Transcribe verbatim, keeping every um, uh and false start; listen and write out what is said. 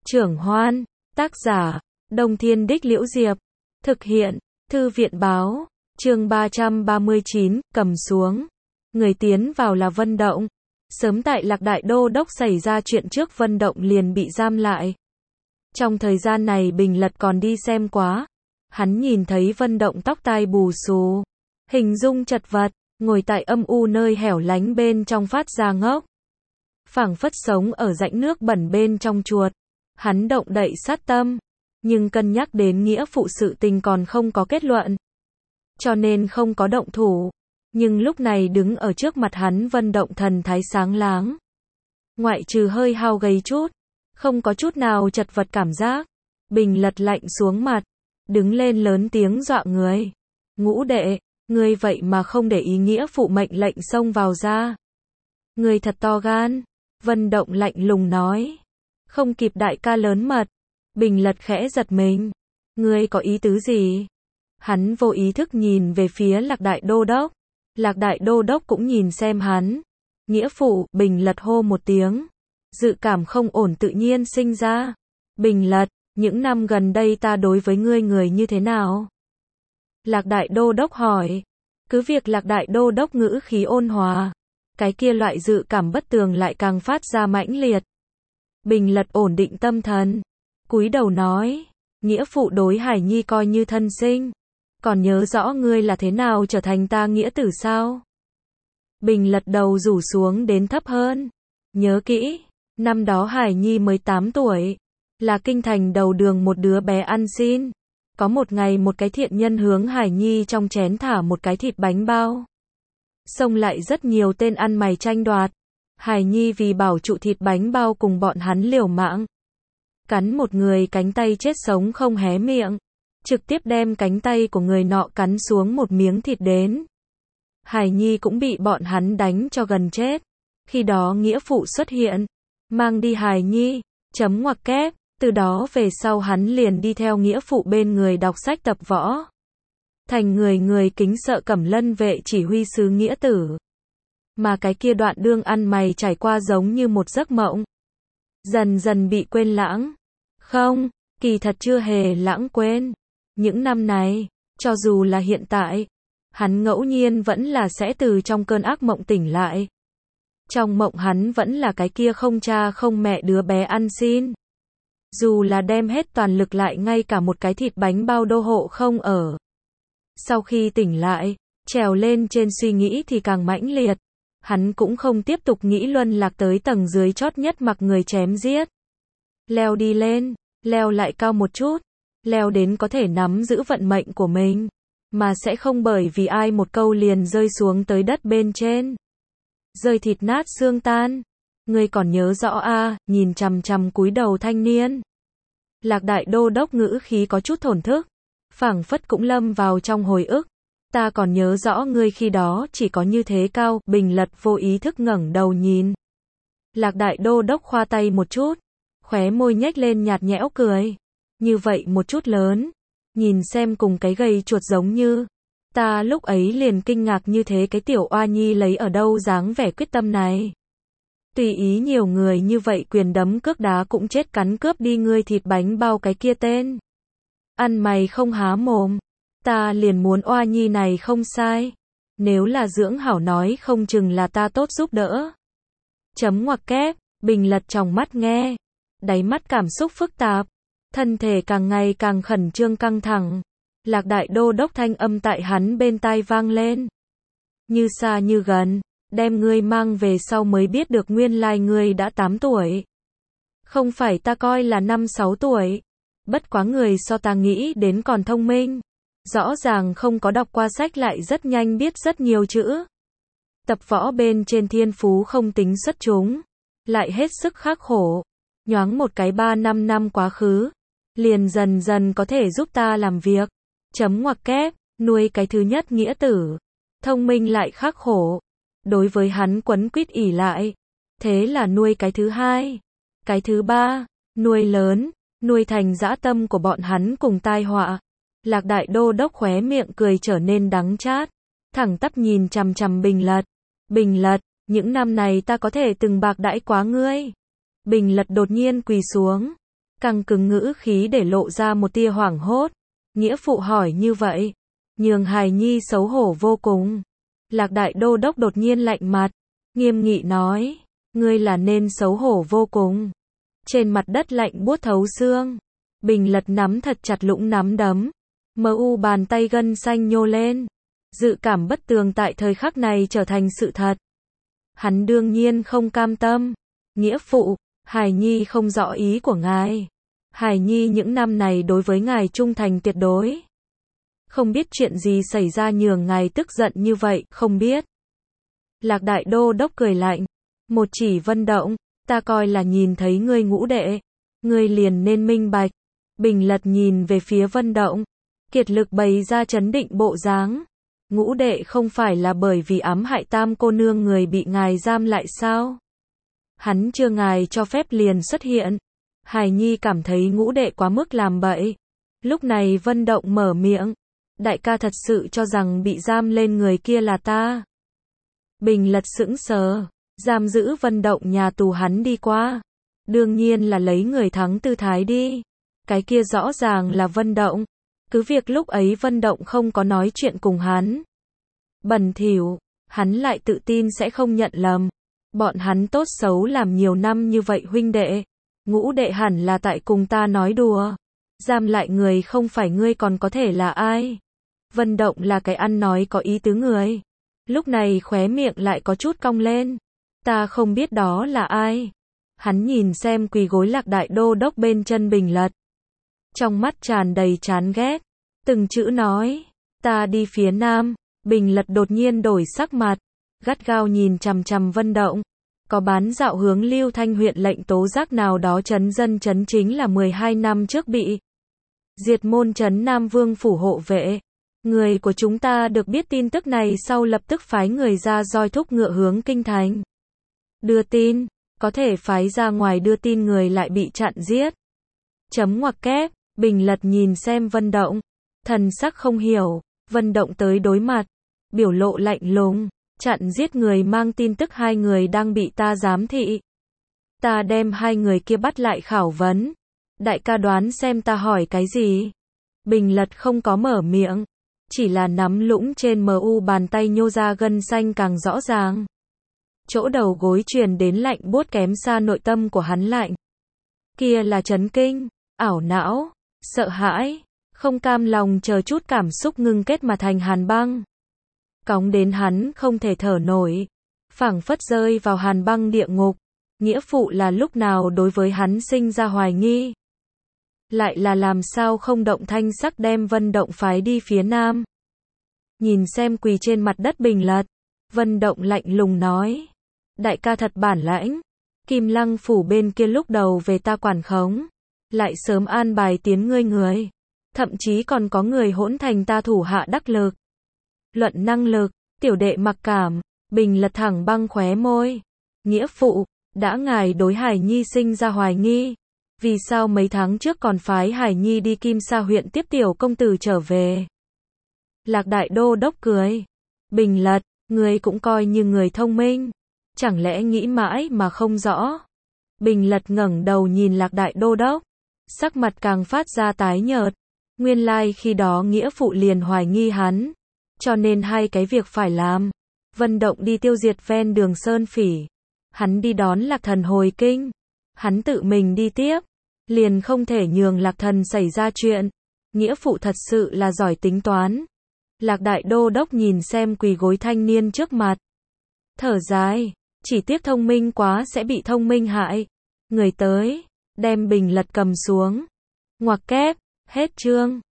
Trưởng Hoan, tác giả, Đông Thiên Đích Liễu Diệp, thực hiện, Thư viện Báo, chương ba trăm ba mươi chín, cầm xuống. Người tiến vào là Vân Động. Sớm tại Lạc Đại Đô Đốc xảy ra chuyện trước Vân Động liền bị giam lại. Trong thời gian này Bình Lật còn đi xem quá. Hắn nhìn thấy Vân Động tóc tai bù xù, hình dung chật vật, ngồi tại âm u nơi hẻo lánh bên trong phát ra ngốc. Phảng phất sống ở rãnh nước bẩn bên trong chuột. Hắn động đậy sát tâm, nhưng cân nhắc đến nghĩa phụ sự tình còn không có kết luận, cho nên không có động thủ. Nhưng lúc này đứng ở trước mặt hắn Vân Động thần thái sáng láng, ngoại trừ hơi hao gầy chút, không có chút nào chật vật cảm giác. Bình Lật lạnh xuống mặt, đứng lên lớn tiếng dọa người. Ngũ đệ, ngươi vậy mà không để ý nghĩa phụ mệnh lệnh xông vào ra. Ngươi thật to gan. Vân Động lạnh lùng nói. Không kịp đại ca lớn mật. Bình Lật khẽ giật mình. Ngươi có ý tứ gì? Hắn vô ý thức nhìn về phía Lạc Đại Đô Đốc. Lạc Đại Đô Đốc cũng nhìn xem hắn. Nghĩa phụ, Bình Lật hô một tiếng. Dự cảm không ổn tự nhiên sinh ra. Bình Lật, những năm gần đây ta đối với ngươi người như thế nào? Lạc Đại Đô Đốc hỏi. Cứ việc Lạc Đại Đô Đốc ngữ khí ôn hòa, cái kia loại dự cảm bất tường lại càng phát ra mãnh liệt. Bình Lật ổn định tâm thần, cúi đầu nói, nghĩa phụ đối Hải Nhi coi như thân sinh, còn nhớ rõ ngươi là thế nào trở thành ta nghĩa tử sao? Bình Lật đầu rủ xuống đến thấp hơn, nhớ kỹ, năm đó Hải Nhi mới tám tuổi, là kinh thành đầu đường một đứa bé ăn xin. Có một ngày một cái thiện nhân hướng Hải Nhi trong chén thả một cái thịt bánh bao. Xông lại rất nhiều tên ăn mày tranh đoạt. Hải Nhi vì bảo trụ thịt bánh bao cùng bọn hắn liều mạng. Cắn một người cánh tay chết sống không hé miệng. Trực tiếp đem cánh tay của người nọ cắn xuống một miếng thịt đến. Hải Nhi cũng bị bọn hắn đánh cho gần chết. Khi đó nghĩa phụ xuất hiện. Mang đi Hải Nhi. Chấm ngoặc kép. Từ đó về sau hắn liền đi theo nghĩa phụ bên người đọc sách tập võ. Thành người người kính sợ Cẩm Lân vệ chỉ huy sứ nghĩa tử. Mà cái kia đoạn đương ăn mày trải qua giống như một giấc mộng. Dần dần bị quên lãng. Không, kỳ thật chưa hề lãng quên. Những năm này, cho dù là hiện tại, hắn ngẫu nhiên vẫn là sẽ từ trong cơn ác mộng tỉnh lại. Trong mộng hắn vẫn là cái kia không cha không mẹ đứa bé ăn xin. Dù là đem hết toàn lực lại ngay cả một cái thịt bánh bao đô hộ không ở. Sau khi tỉnh lại, trèo lên trên suy nghĩ thì càng mãnh liệt. Hắn cũng không tiếp tục nghĩ luân lạc tới tầng dưới chót nhất mặc người chém giết. Leo đi lên, leo lại cao một chút, leo đến có thể nắm giữ vận mệnh của mình, mà sẽ không bởi vì ai một câu liền rơi xuống tới đất bên trên. Rơi thịt nát xương tan. Ngươi còn nhớ rõ a? À, nhìn chằm chằm cúi đầu thanh niên. Lạc Đại Đô Đốc ngữ khí có chút thổn thức, phảng phất cũng lâm vào trong hồi ức. Ta còn nhớ rõ ngươi khi đó chỉ có như thế cao. Bình Lật vô ý thức ngẩng đầu nhìn. Lạc Đại Đô Đốc khoa tay một chút, khóe môi nhếch lên nhạt nhẽo cười. Như vậy một chút lớn, nhìn xem cùng cái gầy chuột giống như. Ta lúc ấy liền kinh ngạc như thế cái tiểu oa nhi lấy ở đâu dáng vẻ quyết tâm này. Tùy ý nhiều người như vậy quyền đấm cước đá cũng chết cắn cướp đi ngươi thịt bánh bao cái kia tên. Ăn mày không há mồm. Ta liền muốn oa nhi này không sai. Nếu là dưỡng hảo nói không chừng là ta tốt giúp đỡ. Chấm ngoặc kép, Bình Lật trong mắt nghe. Đáy mắt cảm xúc phức tạp. Thân thể càng ngày càng khẩn trương căng thẳng. Lạc Đại Đô Đốc thanh âm tại hắn bên tai vang lên. Như xa như gần. Đem ngươi mang về sau mới biết được nguyên lai ngươi đã tám tuổi. Không phải ta coi là năm sáu tuổi. Bất quá người so ta nghĩ đến còn thông minh. Rõ ràng không có đọc qua sách lại rất nhanh biết rất nhiều chữ. Tập võ bên trên thiên phú không tính xuất chúng. Lại hết sức khắc khổ. Nhoáng một cái ba năm năm quá khứ. Liền dần dần có thể giúp ta làm việc. Chấm ngoặc kép, nuôi cái thứ nhất nghĩa tử. Thông minh lại khắc khổ. Đối với hắn quấn quýt ỉ lại. Thế là nuôi cái thứ hai. Cái thứ ba, nuôi lớn, nuôi thành dã tâm của bọn hắn cùng tai họa. Lạc Đại Đô Đốc khóe miệng cười trở nên đắng chát. Thẳng tắp nhìn chằm chằm Bình Lật. Bình Lật, những năm này ta có thể từng bạc đãi quá ngươi. Bình Lật đột nhiên quỳ xuống. căng cứng ngữ khí để lộ ra một tia hoảng hốt. Nghĩa phụ hỏi như vậy, nhường hài nhi xấu hổ vô cùng. Lạc đại đô đốc đột nhiên lạnh mặt, nghiêm nghị nói, ngươi là nên xấu hổ vô cùng. Trên mặt đất lạnh buốt thấu xương, Bình Lật nắm thật chặt lũng nắm đấm, mờ u bàn tay gân xanh nhô lên. Dự cảm bất tường tại thời khắc này trở thành sự thật. Hắn đương nhiên không cam tâm. Nghĩa phụ, hài nhi không rõ ý của ngài. Hài nhi những năm này đối với ngài trung thành tuyệt đối. Không biết chuyện gì xảy ra nhường ngài tức giận như vậy, không biết. Lạc đại đô đốc cười lạnh. Một chỉ Vân Động, ta coi là nhìn thấy ngươi ngũ đệ. Ngươi liền nên minh bạch. Bình Lật nhìn về phía Vân Động. Kiệt lực bày ra trấn định bộ dáng. Ngũ đệ không phải là bởi vì ám hại tam cô nương người bị ngài giam lại sao? Hắn chưa ngài cho phép liền xuất hiện. Hài nhi cảm thấy ngũ đệ quá mức làm bậy. Lúc này Vân Động mở miệng. Đại ca thật sự cho rằng bị giam lên người kia là ta. Bình Lật sững sờ. Giam giữ Vân Động nhà tù hắn đi qua. Đương nhiên là lấy người thắng tư thái đi. Cái kia rõ ràng là Vân Động. Cứ việc lúc ấy Vân Động không có nói chuyện cùng hắn. Bẩn thỉu, hắn lại tự tin sẽ không nhận lầm. Bọn hắn tốt xấu làm nhiều năm như vậy huynh đệ. Ngũ đệ hẳn là tại cùng ta nói đùa. Giam lại người không phải ngươi còn có thể là ai? Vân Động là cái ăn nói có ý tứ người. Lúc này khóe miệng lại có chút cong lên. Ta không biết đó là ai. Hắn nhìn xem quỳ gối Lạc đại đô đốc bên chân Bình Lật. Trong mắt tràn đầy chán ghét. Từng chữ nói. Ta đi phía nam. Bình Lật đột nhiên đổi sắc mặt. Gắt gao nhìn chằm chằm Vân Động. Có bán dạo hướng Lưu Thanh huyện lệnh tố giác nào đó trấn dân trấn chính là mười hai năm trước bị diệt môn trấn Nam Vương phủ hộ vệ. Người của chúng ta được biết tin tức này sau lập tức phái người ra roi thúc ngựa hướng kinh thành. Đưa tin. Có thể phái ra ngoài đưa tin người lại bị chặn giết. Chấm ngoặc kép. Bình Lật nhìn xem Vân Động. Thần sắc không hiểu. Vân Động tới đối mặt. Biểu lộ lạnh lùng. Chặn giết người mang tin tức hai người đang bị ta giám thị. Ta đem hai người kia bắt lại khảo vấn. Đại ca đoán xem ta hỏi cái gì? Bình Lật không có mở miệng. Chỉ là nắm lũng trên mờ u bàn tay nhô ra gân xanh càng rõ ràng. Chỗ đầu gối truyền đến lạnh buốt kém xa nội tâm của hắn lạnh. Kia là chấn kinh, ảo não, sợ hãi, không cam lòng chờ chút cảm xúc ngưng kết mà thành hàn băng. Cóng đến hắn không thể thở nổi. Phảng phất rơi vào hàn băng địa ngục. Nghĩa phụ là lúc nào đối với hắn sinh ra hoài nghi. Lại là làm sao không động thanh sắc đem Vân Động phái đi phía nam. Nhìn xem quỳ trên mặt đất Bình Lật. Vân Động lạnh lùng nói. Đại ca thật bản lãnh. Kim Lăng phủ bên kia lúc đầu về ta quản khống. Lại sớm an bài tiến ngươi người. Thậm chí còn có người hỗn thành ta thủ hạ đắc lực. Luận năng lực, tiểu đệ mặc cảm. Bình Lật thẳng băng khóe môi. Nghĩa phụ, đã ngài đối Hải Nhi sinh ra hoài nghi. Vì sao mấy tháng trước còn phái Hải Nhi đi Kim Sa huyện tiếp tiểu công tử trở về? Lạc đại đô đốc cười. Bình Lật, ngươi cũng coi như người thông minh. Chẳng lẽ nghĩ mãi mà không rõ? Bình Lật ngẩng đầu nhìn Lạc đại đô đốc. Sắc mặt càng phát ra tái nhợt. Nguyên lai khi đó nghĩa phụ liền hoài nghi hắn. Cho nên hai cái việc phải làm. Vân Động đi tiêu diệt ven đường Sơn Phỉ. Hắn đi đón Lạc Thần hồi kinh. Hắn tự mình đi tiếp. Liền không thể nhường Lạc Thần xảy ra chuyện. Nghĩa phụ thật sự là giỏi tính toán. Lạc đại đô đốc nhìn xem quỳ gối thanh niên trước mặt. Thở dài. Chỉ tiếc thông minh quá sẽ bị thông minh hại. Người tới. Đem Bình Lật cầm xuống. Ngoặc kép. Hết chương.